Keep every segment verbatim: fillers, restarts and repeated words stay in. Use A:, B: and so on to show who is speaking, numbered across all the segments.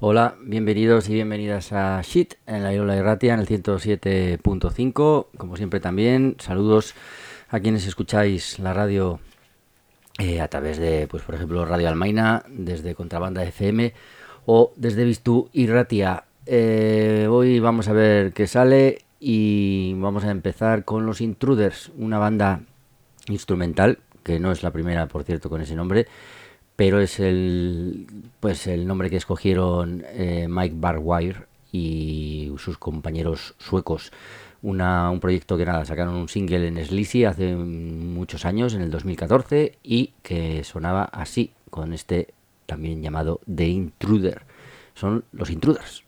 A: Hola, bienvenidos y bienvenidas a Shit en la Iola Irratia en el ciento siete punto cinco. Como siempre también, saludos a quienes escucháis la radio eh, a través de, pues por ejemplo, Radio Almaina, desde Contrabanda F M o desde Biztu Irratia. Eh, hoy vamos a ver qué sale y vamos a empezar con Los Intruders, una banda instrumental, que no es la primera, por cierto, con ese nombre, pero es el pues el nombre que escogieron eh, Mike Barwire y sus compañeros suecos. Una, un proyecto que nada, sacaron un single en Sleazy hace muchos años, en el dos mil catorce, y que sonaba así, con este también llamado The Intruder. Son Los Intruders.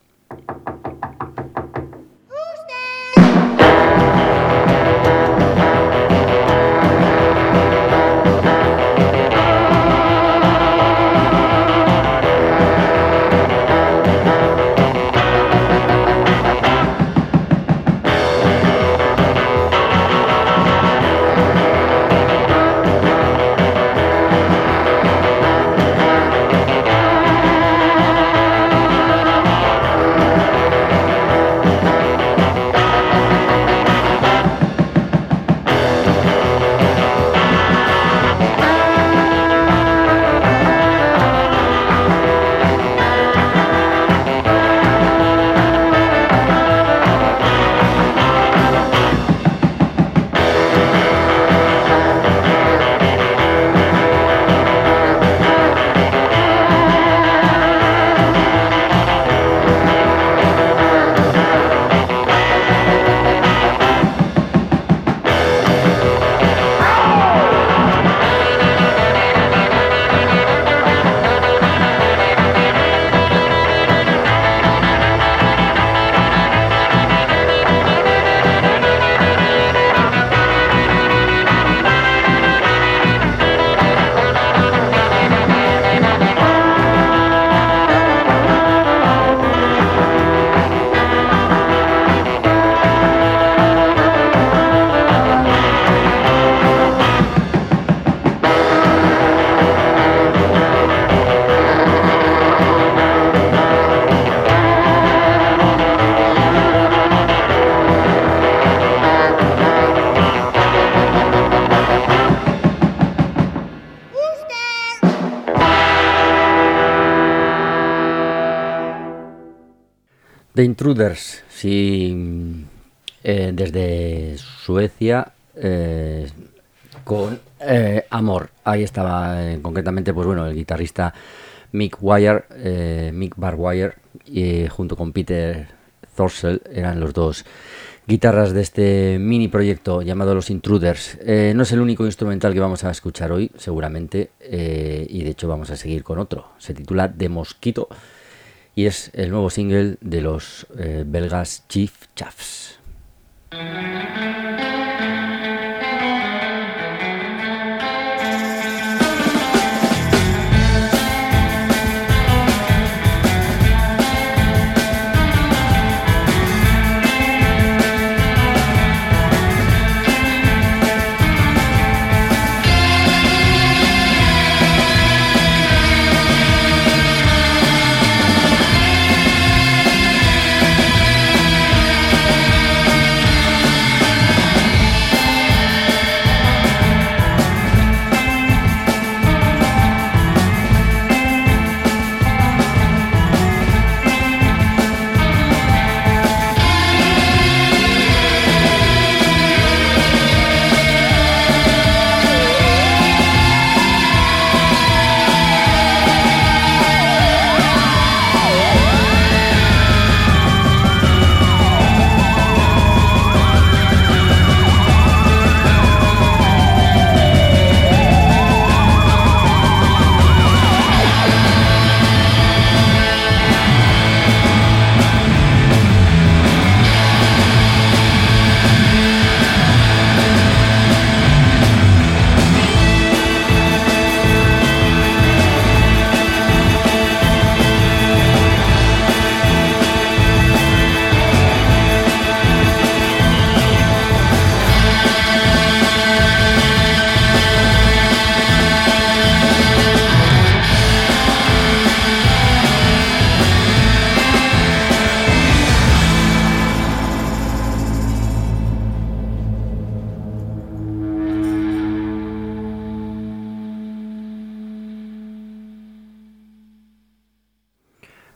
A: The Intruders, sí, eh, desde Suecia, eh, con eh, Amor. Ahí estaba, eh, concretamente, pues bueno, el guitarrista Mick Wire, eh, Mick Barwire, y junto con Peter Thorsell eran los dos guitarras de este mini proyecto llamado Los Intruders. Eh, no es el único instrumental que vamos a escuchar hoy, seguramente, eh, y de hecho vamos a seguir con otro. Se titula The Mosquito. Y es el nuevo single de los eh, belgas Chief Chaffs.
B: We'll be right back.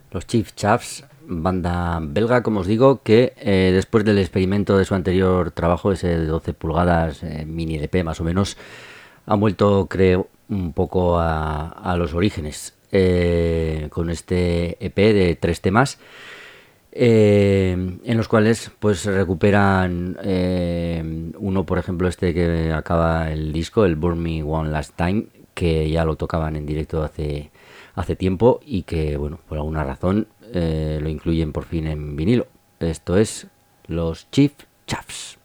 A: Los Chief Chaffs, banda belga, como os digo, que eh, después del experimento de su anterior trabajo, ese de doce pulgadas, eh, mini L P más o menos, han vuelto, creo, un poco a, a los orígenes, eh, con este E P de tres temas, eh, en los cuales pues recuperan eh, uno, por ejemplo, este que acaba el disco, el Burn Me One Last Time, que ya lo tocaban en directo hace, hace tiempo y que, bueno, por alguna razón eh, lo incluyen por fin en vinilo. Esto es los Chief Chaffs.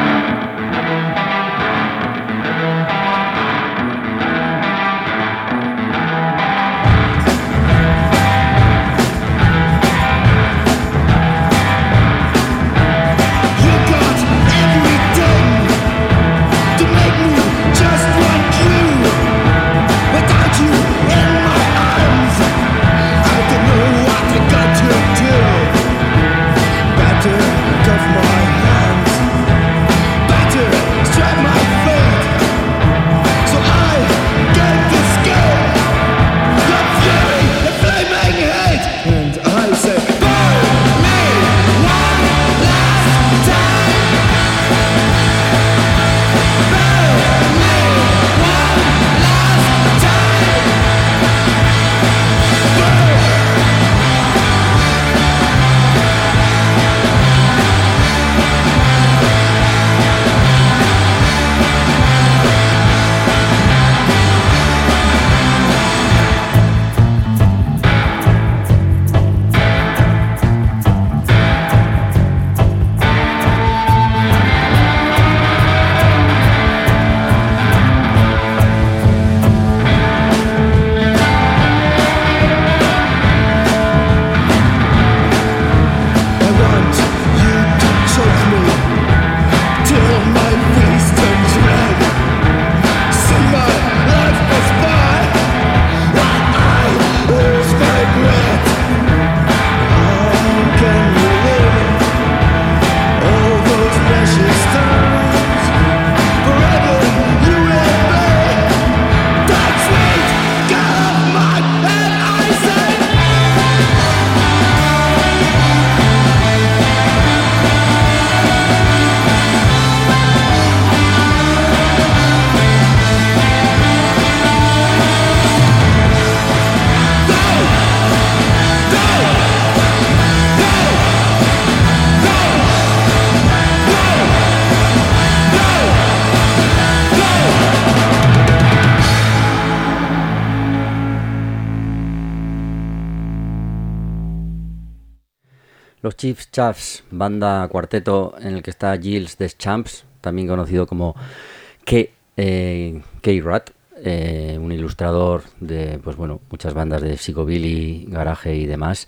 A: Los Chief Chaffs, banda cuarteto en el que está Gilles Deschamps, también conocido como K. Eh, K-Rat, eh, un ilustrador de, pues bueno, muchas bandas de psychobilly, garage y demás,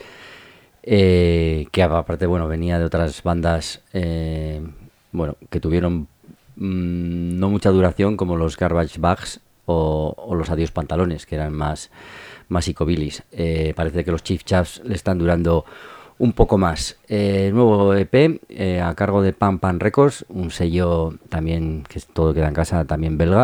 A: eh, que aparte, bueno, venía de otras bandas, eh, bueno, que tuvieron mmm, no mucha duración, como los Garbage Bags o, o los Adiós Pantalones, que eran más, más psychobillys. Eh, parece que los Chief Chaffs le están durando un poco más. Eh, nuevo E P eh, a cargo de Pan Pan Records, un sello también que todo queda en casa, también belga.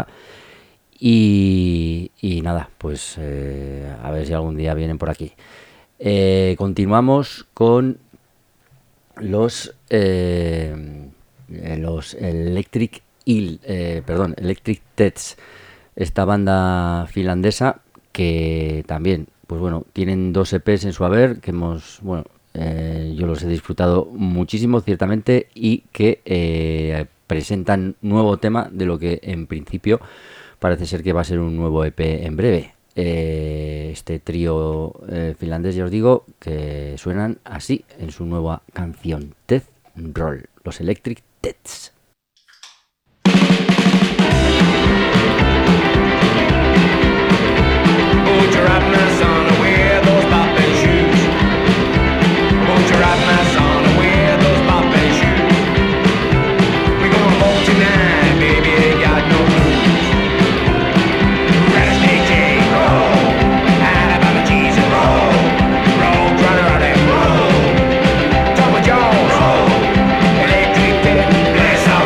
A: Y, y nada, pues eh, a ver si algún día vienen por aquí. Eh, continuamos con los eh, los Electric Eel, eh, perdón, Electric Tets, esta banda finlandesa que también, pues bueno, tienen dos E Pes en su haber que hemos, bueno, Eh, yo los he disfrutado muchísimo, ciertamente, y que eh, presentan nuevo tema de lo que en principio parece ser que va a ser un nuevo E P en breve. Eh, este trío eh, finlandés, ya os digo, que suenan así en su nueva canción, Death Roll, los Electric Tets.
B: Right, my son, wear those poppin' shoes. We gonna hold tonight, baby, ain't got no blues. Rattlesnake J, roll. Hide about the cheese and roll. Roll, try to run and roll. Tom Jones, roll. Electric Tech, bless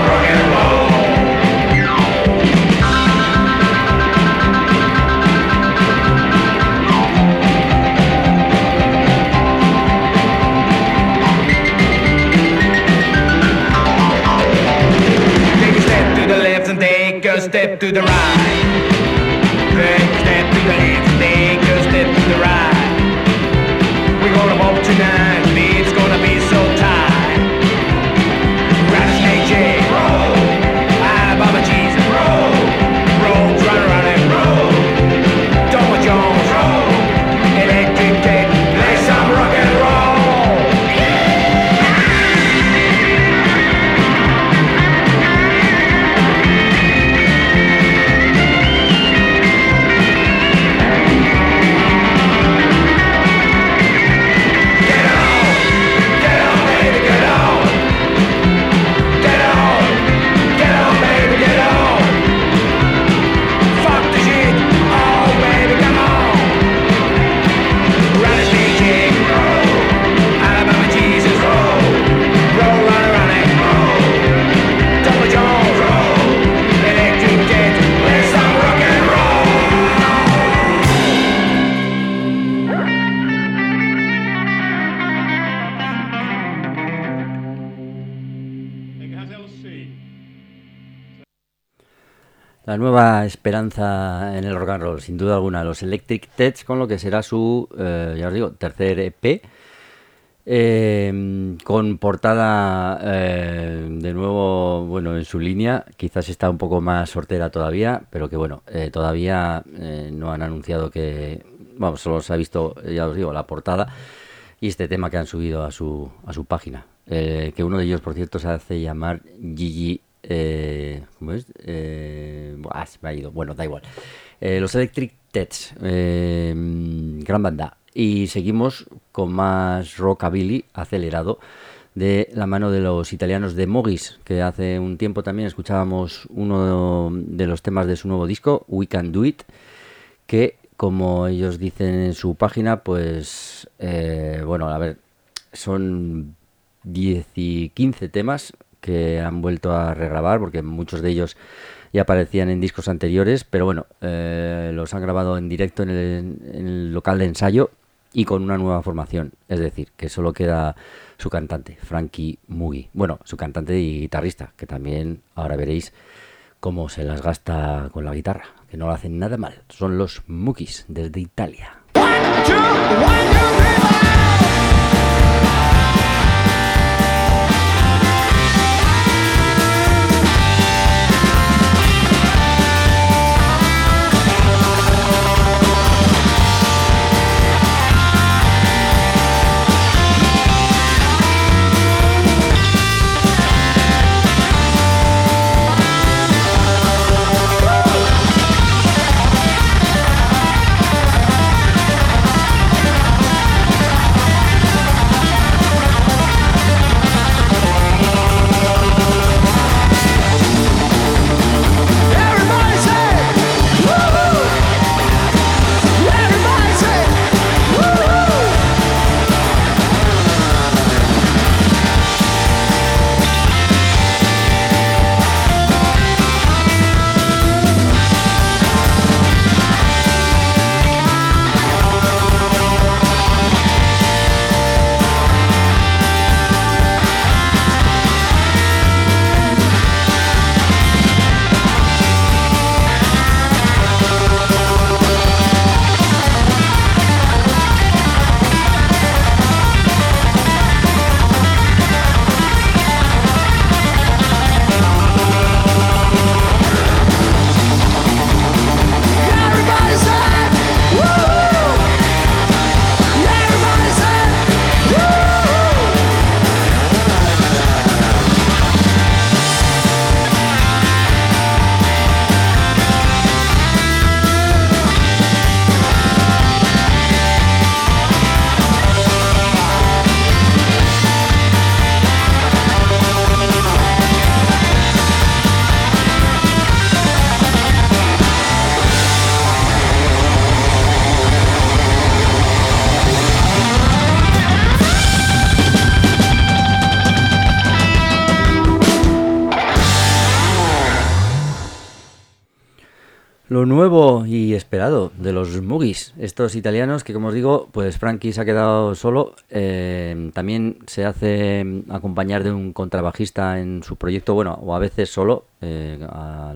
B: to the right. Take a step to the left, take a step to the right. We're gonna walk tonight, it's gonna be so tight. Rattlesnake Jake, roll. Alabama Jesus, roll. Roll, run, run, and roll. Tom Jones, roll. Electric Ted, play some rock and roll.
A: La nueva esperanza en el rock and roll, sin duda alguna, los Electric Teds, con lo que será su, eh, ya os digo, tercer E P, eh, con portada eh, de nuevo, bueno, en su línea, quizás está un poco más sortera todavía, pero que bueno, eh, todavía eh, no han anunciado que, vamos, solo se ha visto, ya os digo, la portada y este tema que han subido a su, a su página, eh, que uno de ellos, por cierto, se hace llamar Gigi. Eh, ¿Cómo es? Eh, buah, se me ha ido. Bueno, da igual. Eh, los Electric Teds, eh, gran banda. Y seguimos con más rockabilly acelerado de la mano de los italianos de Mogis, que hace un tiempo también escuchábamos uno de los temas de su nuevo disco, We Can Do It, que, como ellos dicen en su página, pues, eh, bueno, a ver, son diez y quince temas que han vuelto a regrabar, porque muchos de ellos ya aparecían en discos anteriores, pero bueno, eh, los han grabado en directo en el, en el local de ensayo y con una nueva formación, es decir, que solo queda su cantante, Frankie Muggi, bueno, su cantante y guitarrista, que también ahora veréis cómo se las gasta con la guitarra, que no lo hacen nada mal, son los Muggis desde Italia.
B: One, two, one, two, three,
A: Lo nuevo y esperado de los Muggis, estos italianos que, como os digo, pues Frankie se ha quedado solo. Eh, también se hace acompañar de un contrabajista en su proyecto, bueno, o a veces solo, eh, al,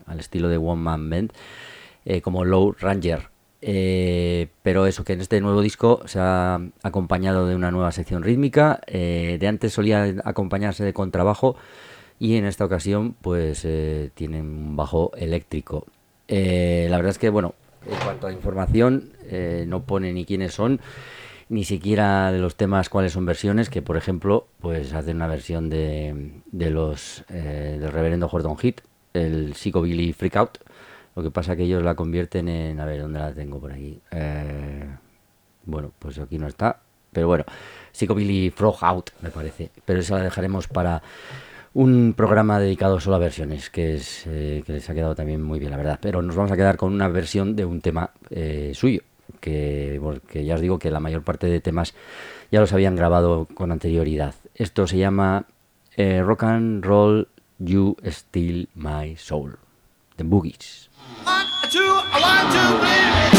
A: al estilo de One Man Band, eh, como Low Ranger. Eh, pero eso, que en este nuevo disco se ha acompañado de una nueva sección rítmica. Eh, de antes solía acompañarse de contrabajo y en esta ocasión pues eh, tienen un bajo eléctrico. Eh, la verdad es que, bueno, en cuanto a información, eh, no pone ni quiénes son, ni siquiera de los temas cuáles son versiones, que por ejemplo pues hacen una versión de, de los eh, del reverendo Gordon Heath, el Psychobilly Freak Out. Lo que pasa que ellos la convierten en... A ver, ¿dónde la tengo por aquí? Eh, bueno, pues aquí no está. Pero bueno, Psychobilly Frog Out, me parece. Pero esa la dejaremos para un programa dedicado solo a versiones, que es eh, que les ha quedado también muy bien, la verdad. Pero nos vamos a quedar con una versión de un tema eh, suyo, que porque ya os digo que la mayor parte de temas ya los habían grabado con anterioridad. Esto se llama eh, Rock and Roll You Steal My Soul, The Boogies.
C: One, two, one, two, three.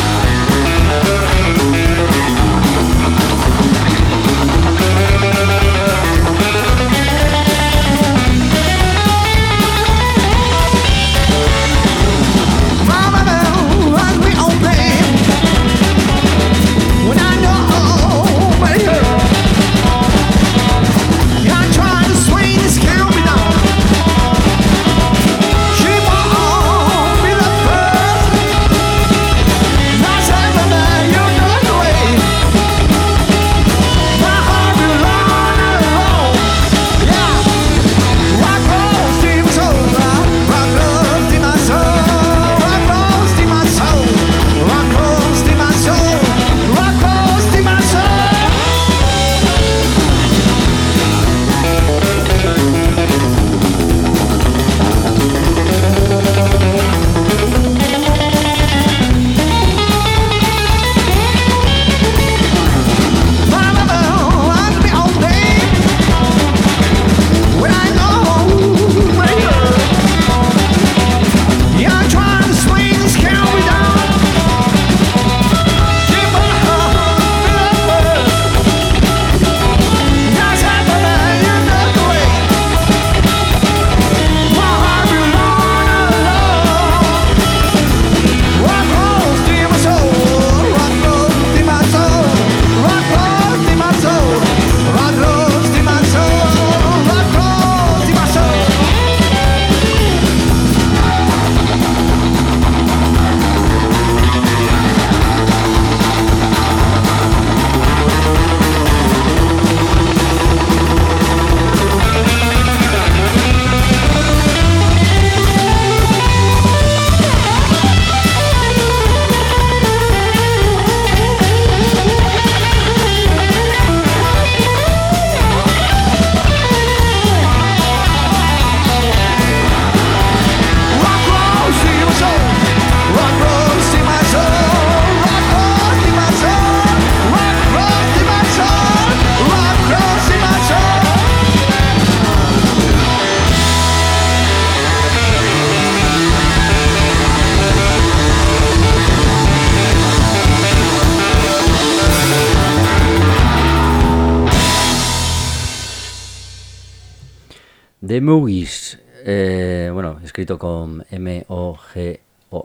C: Mama, run me on pain. When I know my girl, you're trying to swing this count me down. She won't be the first. Not saying that you're not the way. My heart will run alone. Yeah. Rock close to my soul. Rock close to my soul. Rock close to my soul. Rock close to my soul. Rock close to my soul.
A: The Boogies, eh, bueno, escrito con M O G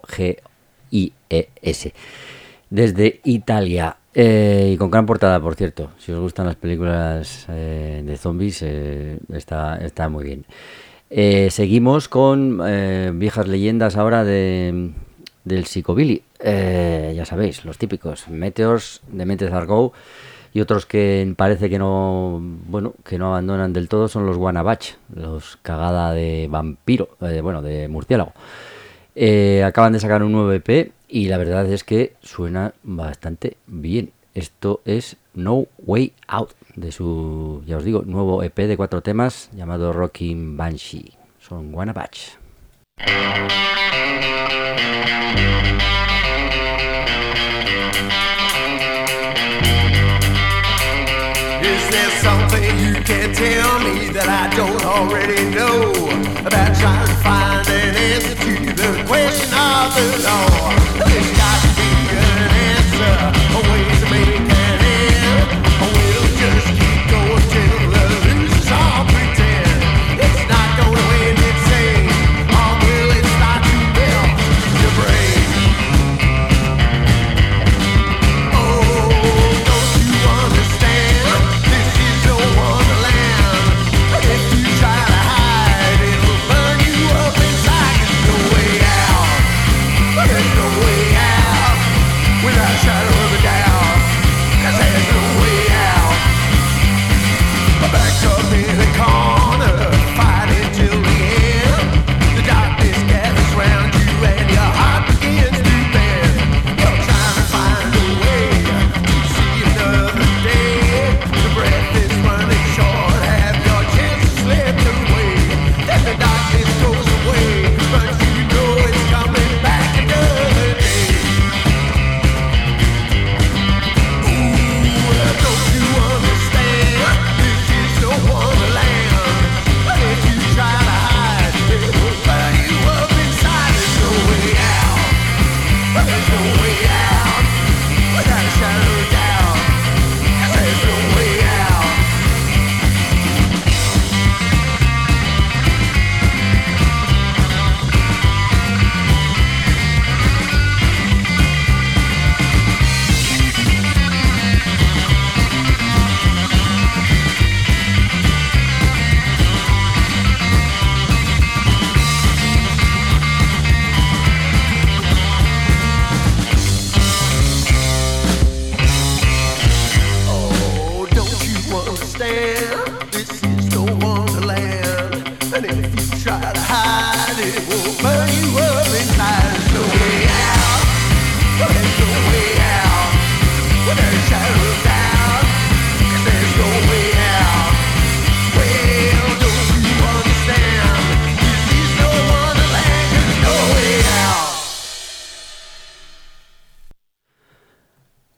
A: I E S, desde Italia, eh, y con gran portada, por cierto. Si os gustan las películas eh, de zombies, eh, está, está muy bien. Eh, seguimos con eh, viejas leyendas ahora de, del Psychobilly. Eh, ya sabéis, los típicos Meteors, Demented Are Go, y otros que parece que no, bueno, que no abandonan del todo son los Wanabach, los cagada de vampiro, eh, bueno, de murciélago. Eh, acaban de sacar un nuevo E P y la verdad es que suena bastante bien. Esto es No Way Out, de su, ya os digo, nuevo E P de cuatro temas llamado Rocking Banshee. Son Wanabach.
C: Is there something you can tell me that I don't already know about trying to find an answer to the question of the law? There's got to be an answer, a way to make an end. We'll just keep going till the losers all pretend it's not gonna end insane. Or will it start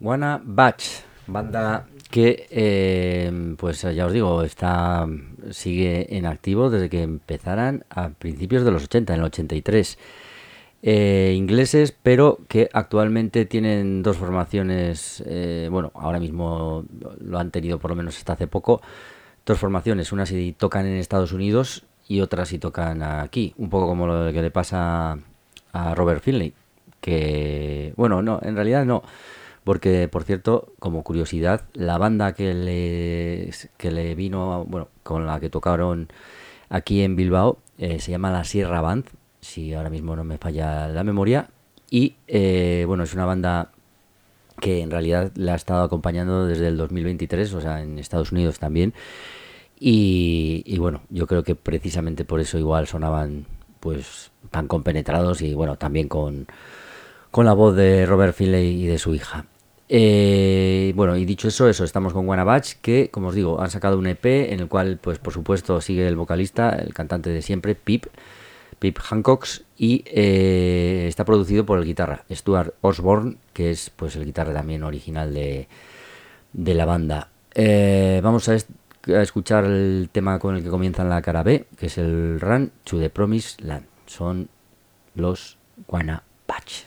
A: Wanna Batch, banda que, eh, pues ya os digo, está sigue en activo desde que empezaran a principios de los ochenta, en el ochenta y tres. Eh, ingleses, pero que actualmente tienen dos formaciones, eh, bueno, ahora mismo lo han tenido por lo menos hasta hace poco, dos formaciones, unas si tocan en Estados Unidos y otras si tocan aquí, un poco como lo que le pasa a Robert Finlay, que, bueno, no, en realidad no, porque, por cierto, como curiosidad, la banda que le, que le vino, bueno, con la que tocaron aquí en Bilbao, eh, se llama La Sierra Band, si ahora mismo no me falla la memoria, y eh, bueno, es una banda que en realidad la ha estado acompañando desde el dos mil veintitrés, o sea, en Estados Unidos también, y, y bueno, yo creo que precisamente por eso igual sonaban pues tan compenetrados y bueno, también con, con la voz de Robert Finlay y de su hija. Eh, bueno, y dicho eso, eso, estamos con Wanna Batch, que, como os digo, han sacado un E P en el cual, pues por supuesto, sigue el vocalista, el cantante de siempre, Pip, Pip Hancocks, y eh, está producido por el guitarra Stuart Osborne, que es pues el guitarra también original de, de la banda. Eh, vamos a, est- a escuchar el tema con el que comienza la cara B, que es el Run to the Promised Land. Son los Wanna Batch.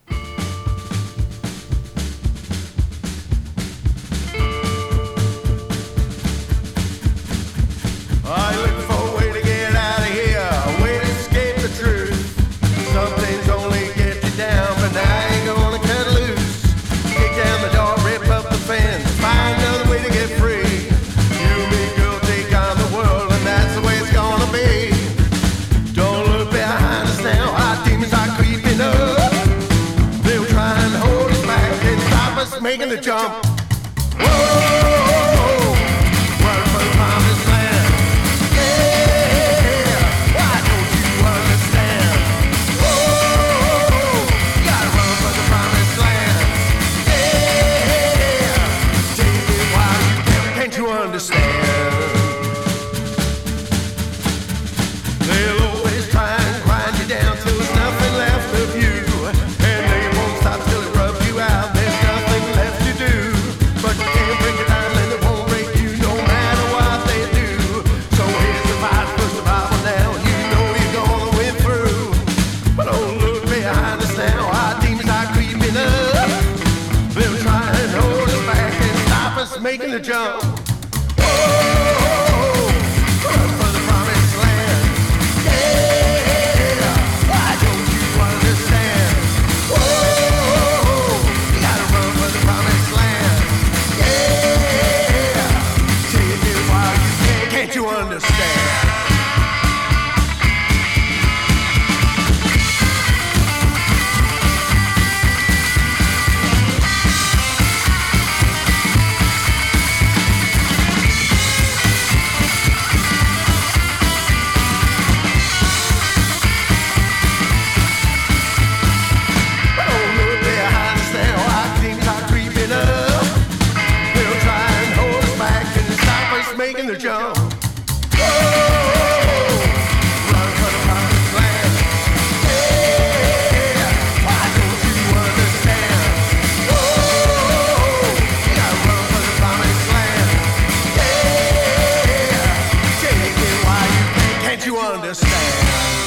C: I look for a way to get out of here, a way to escape the truth. Some things only get you down, but now I ain't gonna cut loose. Kick down the door, rip up the fence, find another way to get free. You and me, girl, take on the world, and that's the way it's gonna be. Don't look behind us now, our demons are creeping up. They'll try and hold us back and stop us making the jump. Whoa, run for the promised land. Making the jump. Oh, run for the promised land. Yeah, why don't you understand? Oh, you gotta run for the promised land. Yeah, take it while you can. Can't you understand? Making the jump. Oh, run for the promised land. Yeah, why don't you understand? Oh, you gotta run for the promised land. Yeah, take it while you can. Can't you understand?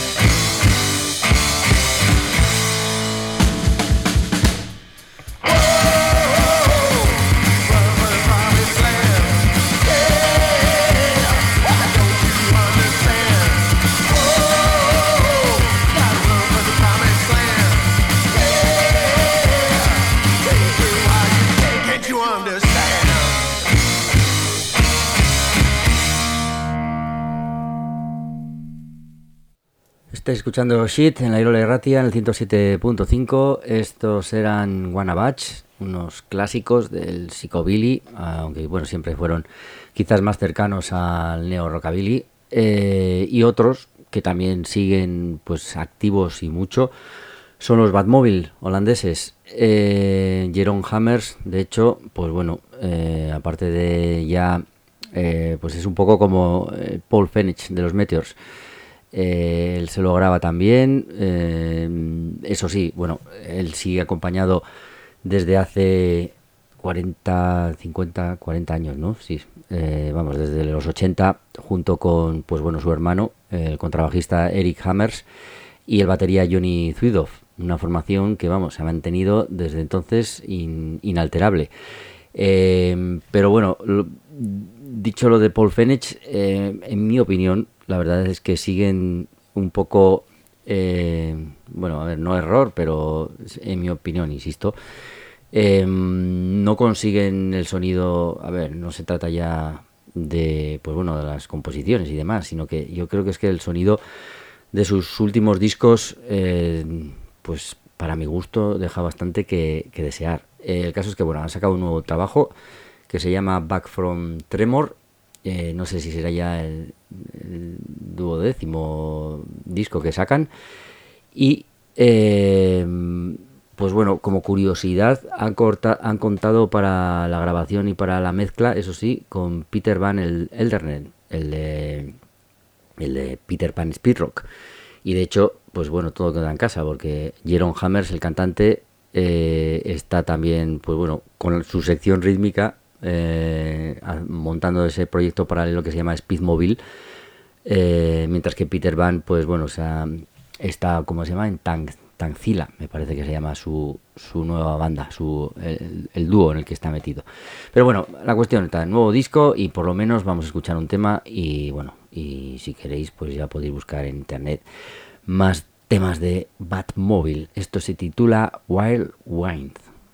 A: Estáis escuchando Shit en la Irola Erratia en el ciento siete punto cinco. Estos eran Wanna Batch, unos clásicos del psychobilly, aunque bueno, siempre fueron quizás más cercanos al neo-rockabilly, eh, y otros que también siguen pues activos y mucho son los Badmobile holandeses. eh, Jeroen Hammers, de hecho, pues bueno, eh, aparte de ya eh, pues es un poco como eh, Paul Fenech de los Meteors. Eh, él se lo graba también, eh, eso sí, bueno, él sigue acompañado desde hace cuarenta, cincuenta, cuarenta años, ¿no? Sí, eh, vamos, desde los ochenta, junto con, pues bueno, su hermano, el contrabajista Eric Hammers, y el batería Johnny Zwidoff, una formación que, vamos, se ha mantenido desde entonces in, inalterable. Eh, pero bueno, lo, dicho lo de Paul Fenech, eh, en mi opinión, la verdad es que siguen un poco, eh, bueno, a ver, no error, pero en mi opinión, insisto, eh, no consiguen el sonido. A ver, no se trata ya de, pues bueno, de las composiciones y demás, sino que yo creo que es que el sonido de sus últimos discos, eh, pues para mi gusto, deja bastante que, que desear. Eh, el caso es que, bueno, han sacado un nuevo trabajo que se llama Back from Tremor. Eh, no sé si será ya el, el duodécimo disco que sacan. Y, eh, pues bueno, como curiosidad, han, corta, han contado para la grabación y para la mezcla, eso sí, con Peter Van el Eldernet, el de, el de Peter Pan Speed Rock. Y de hecho, pues bueno, todo queda en casa, porque Jeroen Hammers, el cantante, eh, está también, pues bueno, con su sección rítmica, eh, montando ese proyecto paralelo que se llama Speed Mobile, eh, mientras que Peter Van, pues bueno, o sea, está, ¿cómo se llama? En Tank, Tankzilla, me parece que se llama su, su nueva banda, su el, el dúo en el que está metido. Pero bueno, la cuestión está en nuevo disco y por lo menos vamos a escuchar un tema y bueno, y si queréis pues ya podéis buscar en internet más temas de Batmobile. Esto se titula Wild Wind.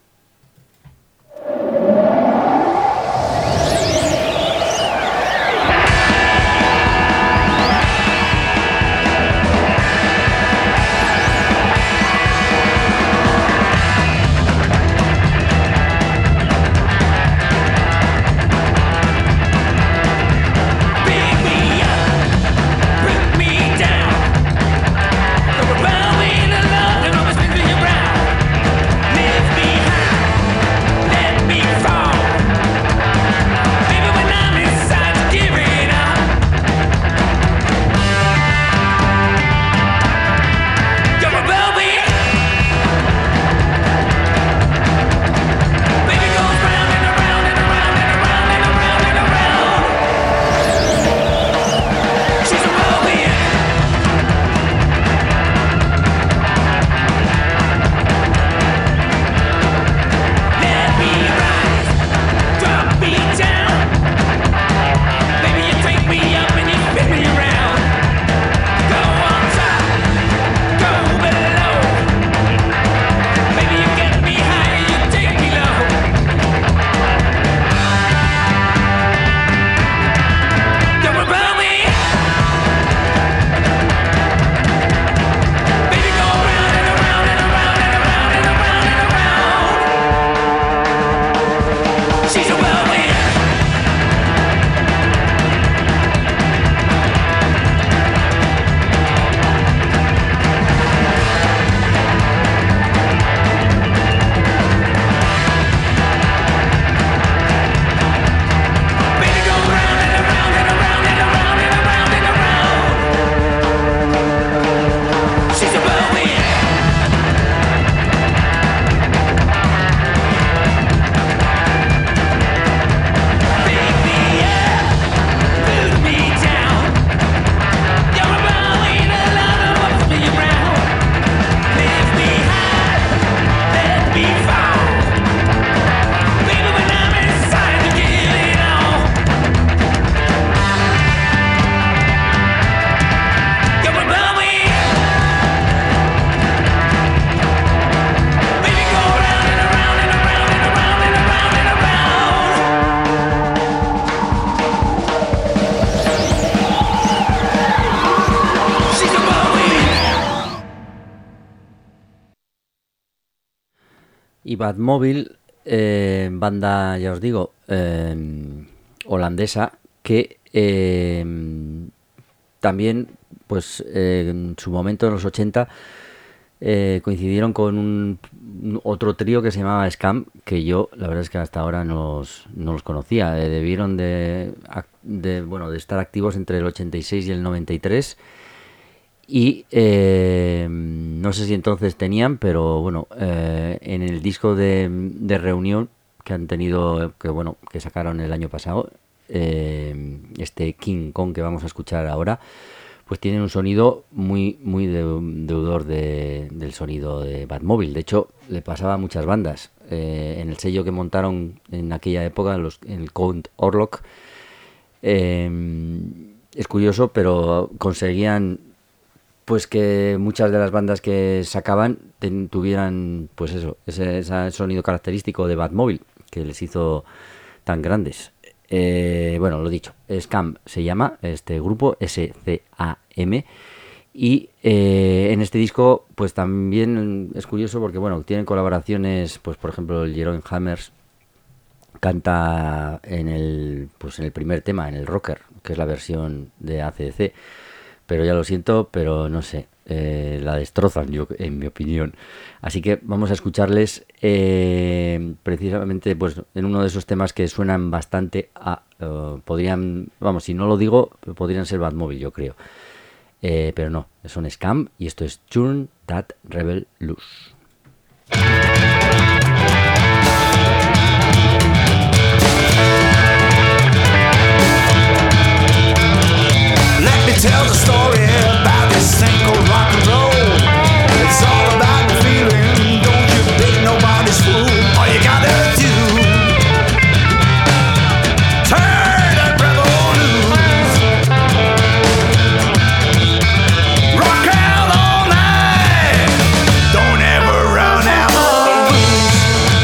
A: Y Batmobile, eh, banda, ya os digo, eh, holandesa, que eh, también, pues eh, en su momento, en los ochenta, eh, coincidieron con un, un otro trío que se llamaba Scam, que yo, la verdad es que hasta ahora no los, no los conocía. Eh, debieron de, de, bueno, de estar activos entre el ochenta y seis y el noventa y tres. Y eh, no sé si entonces tenían, pero bueno, eh, en el disco de, de reunión que han tenido, que bueno, que sacaron el año pasado, eh, este King Kong que vamos a escuchar ahora, pues tienen un sonido muy muy de, deudor de, del sonido de Batmobile. De hecho, le pasaba a muchas bandas. Eh, en el sello que montaron en aquella época, los, en el Count Orlok, eh, es curioso, pero conseguían pues que muchas de las bandas que sacaban ten, tuvieran pues eso, ese, ese sonido característico de Batmobile, que les hizo tan grandes. Eh, bueno, lo dicho, Scam se llama este grupo, S C A M, y eh, en este disco pues también es curioso porque bueno, tienen colaboraciones, pues por ejemplo el Jeroen Hammers canta en el pues en el primer tema, en el Rocker, que es la versión de A C D C, pero ya lo siento, pero no sé, eh, la destrozan, yo, en mi opinión. Así que vamos a escucharles eh, precisamente pues en uno de esos temas que suenan bastante a... Uh, podrían, vamos, si no lo digo, podrían ser Batmobile, yo creo. Eh, pero no, son Scam y esto es Turn That Rebel Loose.
C: Let me tell the story about this thing called rock and roll. It's all about the feeling, don't you be nobody's fool. All you gotta do, turn that rebel loose. Rock out all night, don't ever run out of booze.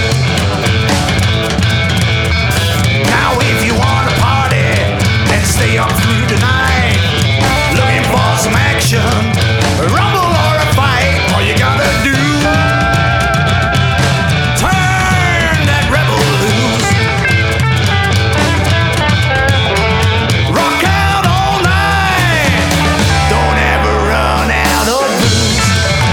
C: Now if you wanna party and stay up through the night, looking for some action, a rumble or a fight, all you gotta do, turn that rebel loose. Rock out all night, don't ever run out of booze.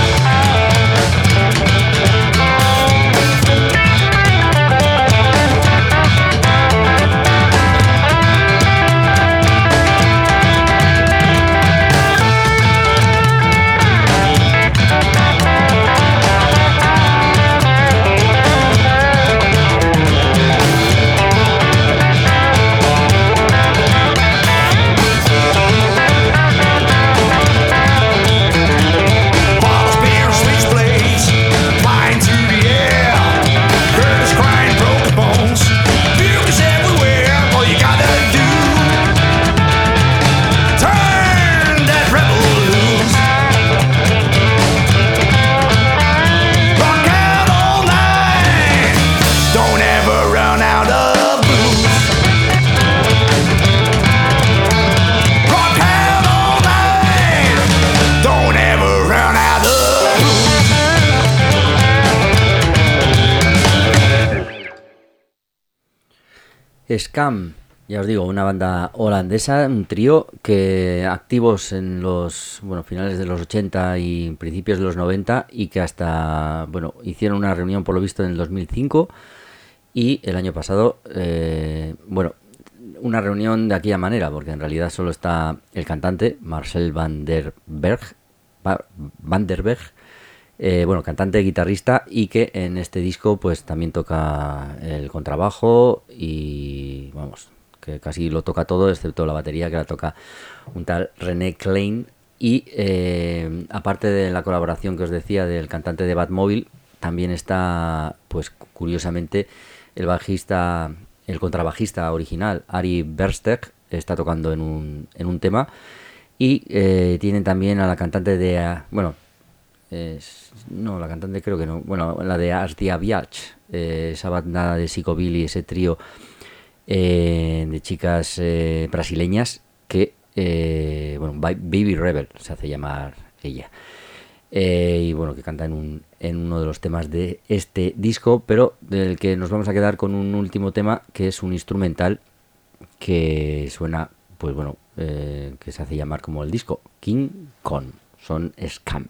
C: Bottles, beer, switchblades, flying through the air. Curtis crying, broken bones, bugles everywhere. All you gotta do, turn that rebel loose. Rock out all night, don't ever run out of booze. Rock out all night, don't ever run out of booze.
A: Scam, ya os digo, una banda holandesa, un trío que activos en los bueno finales de los ochenta y principios de los noventa y que hasta bueno hicieron una reunión por lo visto en el dos mil cinco y el año pasado eh, bueno una reunión de aquella manera porque en realidad solo está el cantante Marcel van der Berg, Va- van der Berg, eh, bueno, cantante, guitarrista y que en este disco pues también toca el contrabajo y vamos, que casi lo toca todo excepto la batería que la toca un tal René Klein y eh, aparte de la colaboración que os decía del cantante de Batmobile también está pues curiosamente el bajista, el contrabajista original Ari Bersteg está tocando en un, en un tema y eh, tienen también a la cantante de uh, bueno Es, no, la cantante creo que no. Bueno, la de Ars Dia Viatge, eh, esa banda de psicobilly, ese trío eh, de chicas eh, brasileñas que, eh, bueno, Baby Rebel se hace llamar ella. Eh, y bueno, que canta en, un, en uno de los temas de este disco, pero del que nos vamos a quedar con un último tema que es un instrumental que suena, pues bueno, eh, que se hace llamar como el disco, King Kong. Son Scam.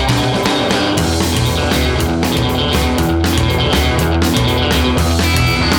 C: Turn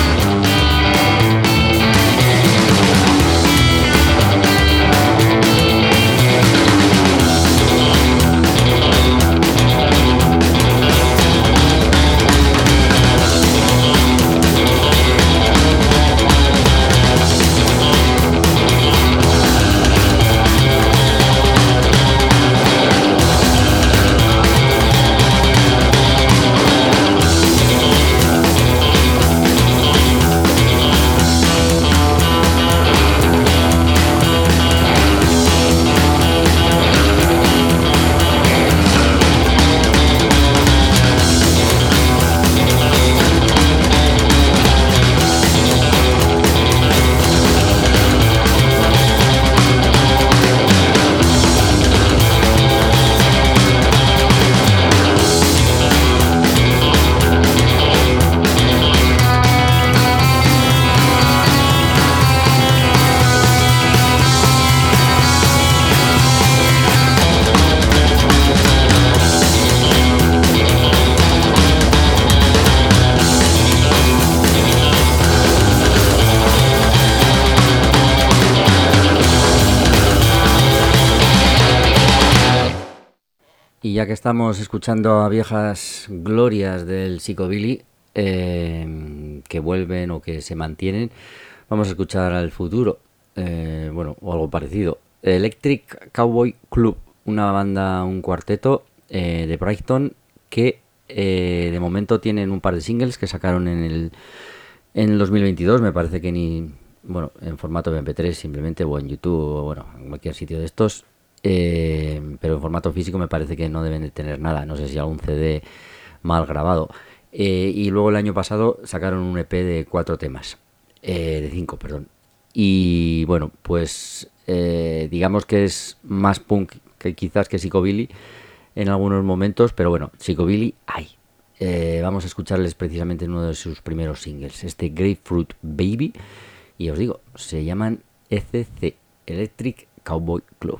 A: ya que estamos escuchando a viejas glorias del psicobilly eh, que vuelven o que se mantienen, vamos a escuchar al futuro, eh, bueno, o algo parecido. Electric Cowboy Club, una banda, un cuarteto eh, de Brighton que eh, de momento tienen un par de singles que sacaron en el en el dos mil veintidós, me parece que ni, bueno, en formato eme pe tres simplemente, o en YouTube, o bueno, en cualquier sitio de estos, eh, pero en formato físico me parece que no deben de tener nada, no sé si algún ce de mal grabado. Eh, y luego el año pasado sacaron un e pe de cuatro temas, eh, de cinco, perdón. Y bueno, pues eh, digamos que es más punk que quizás que psicobilly en algunos momentos, pero bueno, psicobilly hay. Eh, vamos a escucharles precisamente en uno de sus primeros singles, este Grapefruit Baby, y os digo, se llaman E ce ce, Electric Cowboy Club.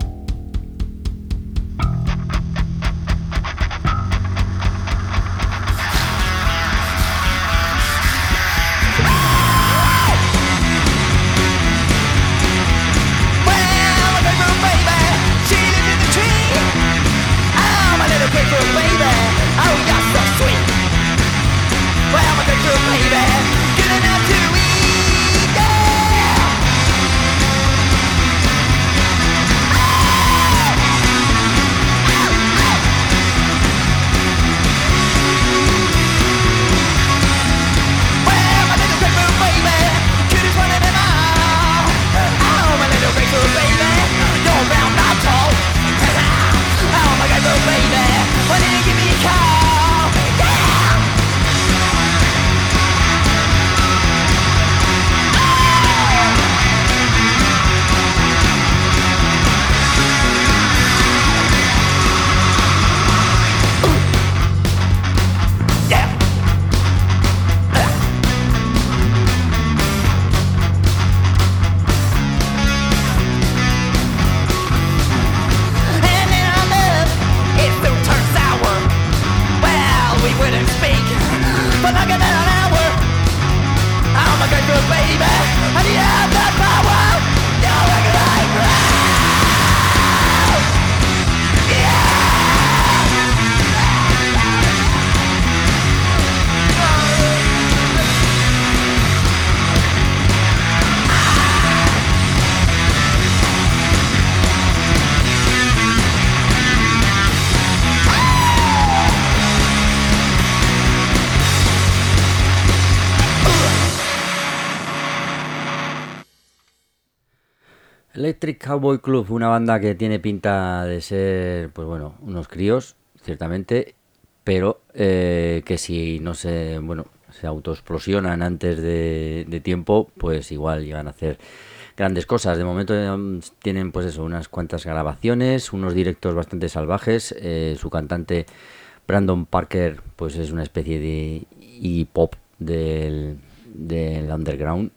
A: Electric Cowboy Club, una banda que tiene pinta de ser, pues bueno, unos críos, ciertamente, pero eh, que si no se, bueno, se autoexplosionan antes de, de tiempo, pues igual llegan a hacer grandes cosas. De momento eh, tienen, pues eso, unas cuantas grabaciones, unos directos bastante salvajes. Eh, su cantante Brandon Parker, pues es una especie de hip hop del, del underground.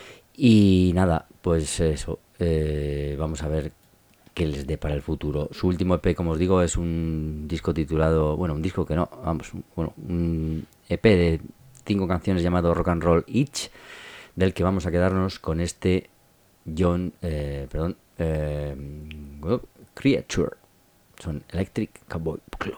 A: Y nada, pues eso. Eh, vamos a ver qué les dé para el futuro. Su último e pe, como os digo, es un disco titulado, bueno, un disco que no, vamos, un, bueno, un e pe de cinco canciones llamado Rock and Roll Each, del que vamos a quedarnos con este John, eh, perdón, eh, Creature. Son Electric Cowboy Club.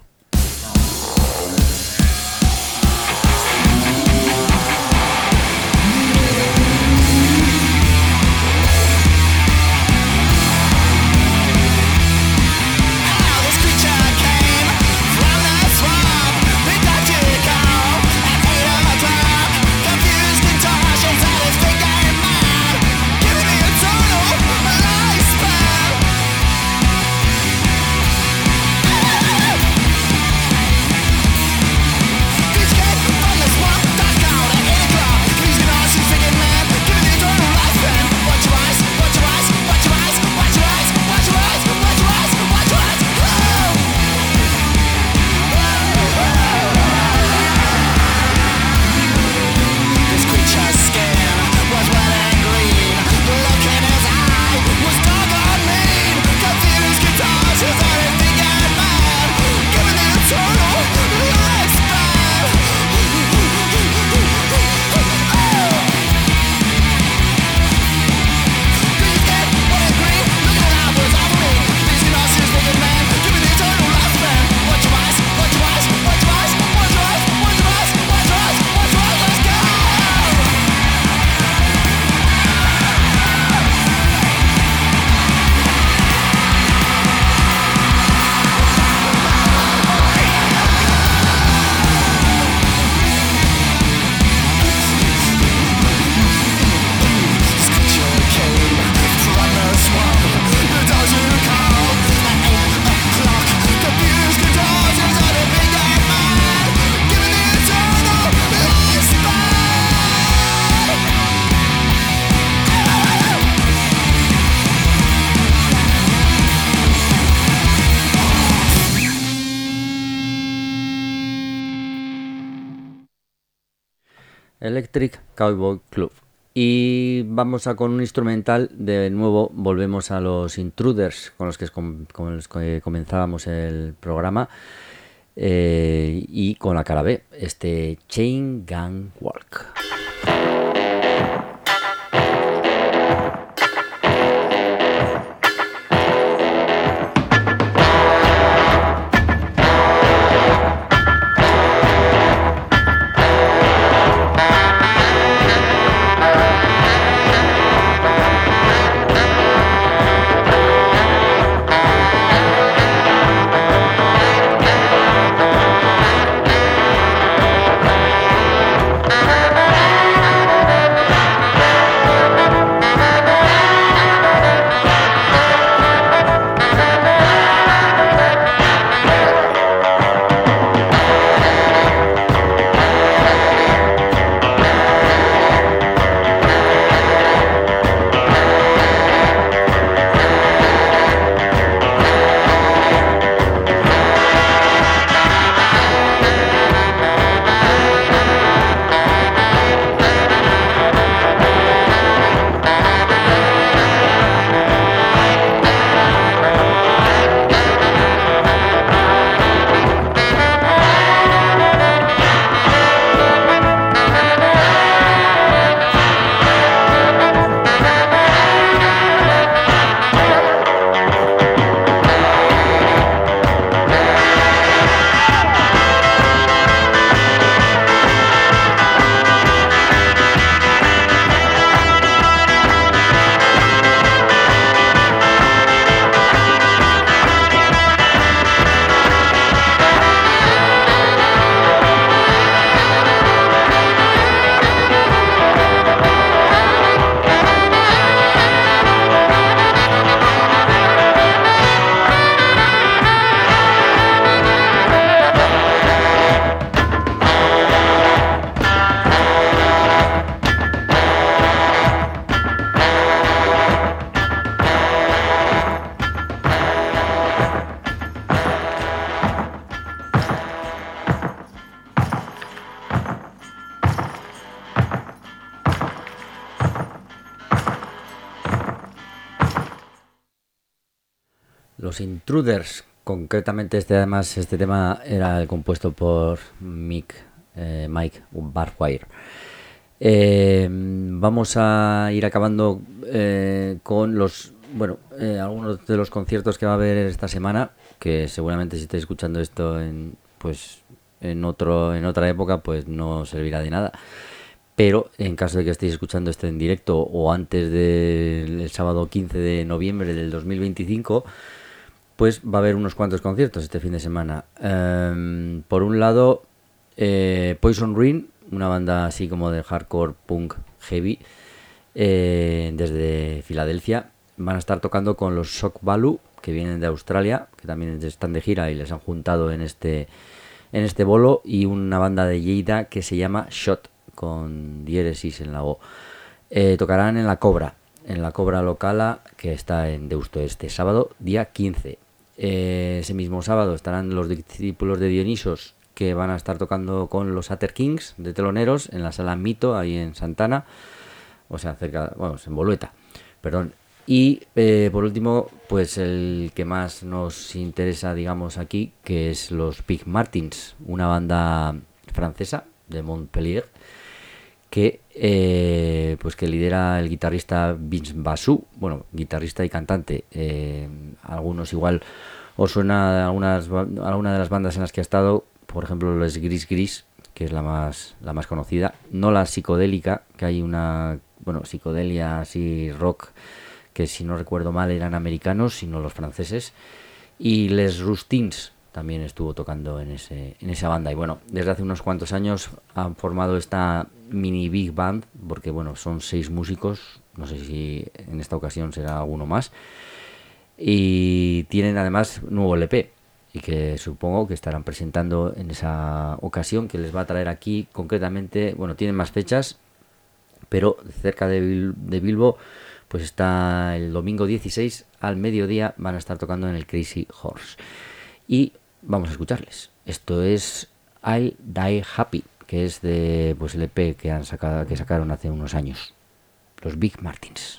D: Life span.
A: Electric Cowboy Club. Y vamos a con un instrumental. De nuevo volvemos a los Intruders con los que, con los que comenzábamos el programa, eh, y con la cara B, este Chain Gang Walk. Los Intruders, concretamente este además este tema era el compuesto por Mick, eh, Mike Barwire. Eh, vamos a ir acabando eh, con los bueno eh, algunos de los conciertos que va a haber esta semana, que seguramente si estáis escuchando esto en pues en otro en otra época pues no servirá de nada. Pero en caso de que estéis escuchando esto en directo o antes del sábado quince de noviembre del dos mil veinticinco, pues va a haber unos cuantos conciertos este fin de semana. Um, por un lado, eh, Poison Ruin, una banda así como de hardcore punk heavy, eh, desde Filadelfia, van a estar tocando con los Shock Value, que vienen de Australia, que también están de gira y les han juntado en este en este bolo, y una banda de Lleida que se llama Shot, con diéresis en la O. Eh, tocarán en la Cobra, en la Cobra Locala, que está en Deusto este sábado, día quince. Eh, ese mismo sábado estarán los discípulos de Dionisos, que van a estar tocando con los Ater Kings de teloneros en la Sala Mito, ahí en Santana, o sea, cerca, bueno, en Bolueta, perdón. Y eh, por último, pues el que más nos interesa, digamos, aquí, que es los Pig Martins, una banda francesa de Montpellier, que eh, pues que lidera el guitarrista Vince Basu, bueno, guitarrista y cantante. Eh, algunos igual os suena algunas alguna de las bandas en las que ha estado, por ejemplo los Gris Gris, que es la más la más conocida, no la psicodélica, que hay una, bueno, psicodelia así rock, que si no recuerdo mal eran americanos, sino los franceses, y Les Rustins también estuvo tocando en ese en esa banda. Y bueno, desde hace unos cuantos años han formado esta mini big band, porque bueno, son seis músicos, no sé si en esta ocasión será alguno más, y tienen además nuevo L P, y que supongo que estarán presentando en esa ocasión, que les va a traer aquí concretamente, bueno, tienen más fechas, pero cerca de, Bil- de Bilbo, pues está el domingo dieciséis al mediodía, van a estar tocando en el Crazy Horse. Y vamos a escucharles. Esto es I'll Die Happy. que es de pues el E P que han sacado, que sacaron hace unos años, los Big Martins.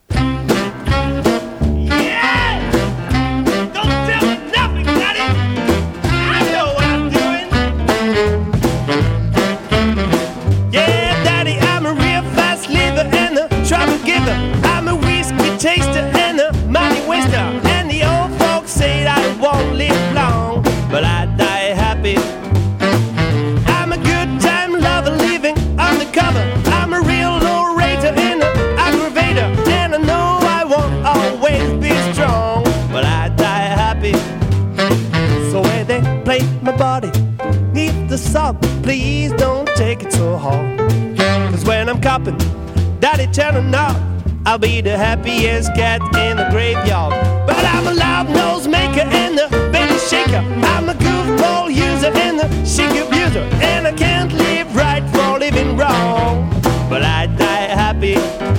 D: I'm a whiskey taster and a money waster, and the old folks say I won't live long, but I die happy. I'm a good time lover living undercover. I'm a real orator and an aggravator, and I know I won't always be strong, but I die happy. So when they play my body, need the salt, please don't take it so hard, 'cause when I'm copping that eternal knock, I'll be the happiest cat in the graveyard. But I'm a loud nose maker and a belly shaker. I'm a goofball user and a chic abuser, and I can't live right for living wrong, but I die happy.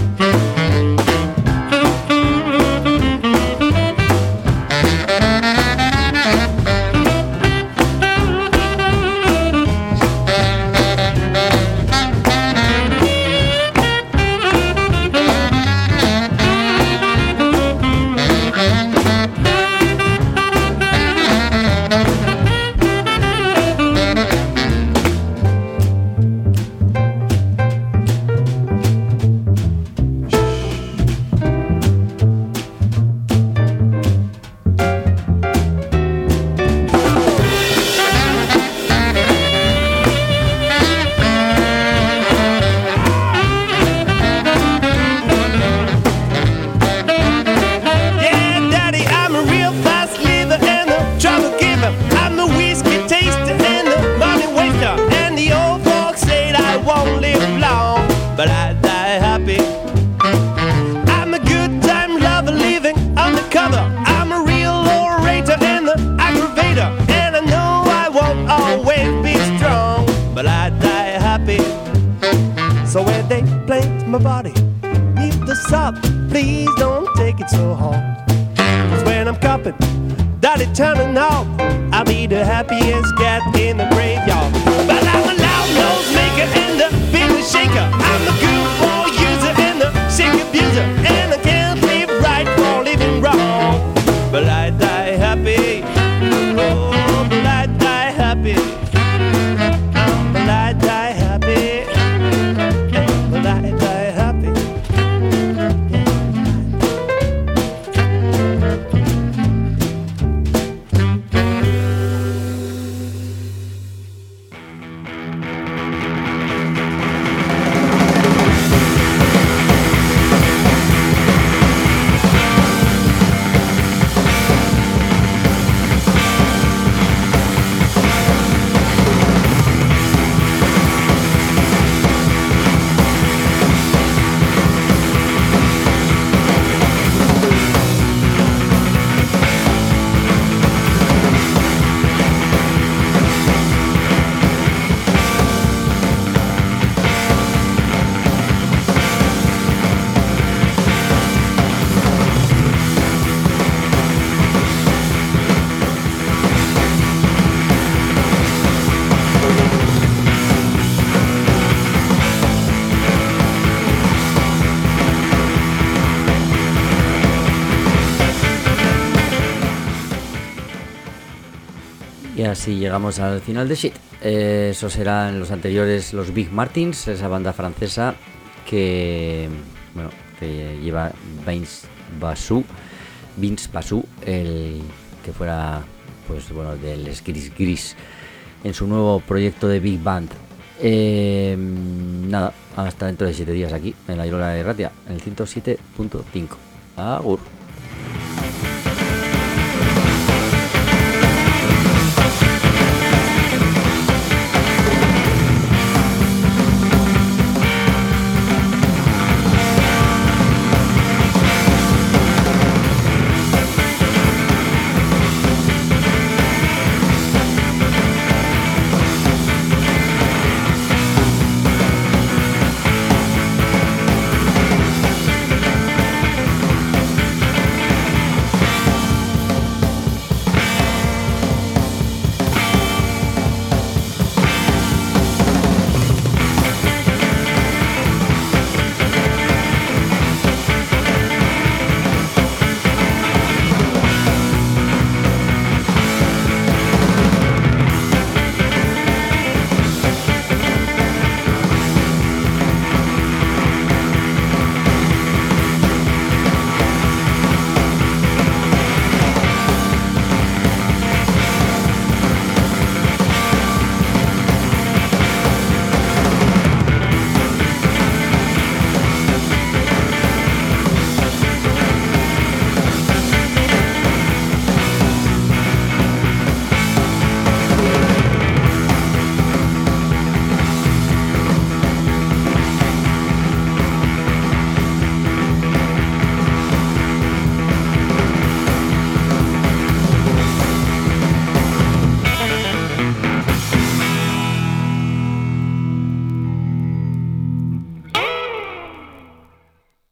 D: So when they play my body, leave the sub, please don't take it so hard. 'Cause when I'm copping that eternal knock, I'll be the happiest cat in the graveyard. But I'm a loud nose maker and a finger shaker. I'm a good boy user and a sick abuser, and I can't live right for living wrong, but I die happy. Oh, but I die happy. Oh, but I die happy. But I die happy.
A: Y así llegamos al final de Shit. Eh, esos eran los anteriores, los Big Martins, esa banda francesa que, bueno, que lleva Vince Bassu, Vince Bassu, el que fuera, pues bueno, del Gris Gris, en su nuevo proyecto de Big Band. Eh, nada, hasta dentro de siete días aquí en la Irola de Ratia, en el ciento siete punto cinco. Agur.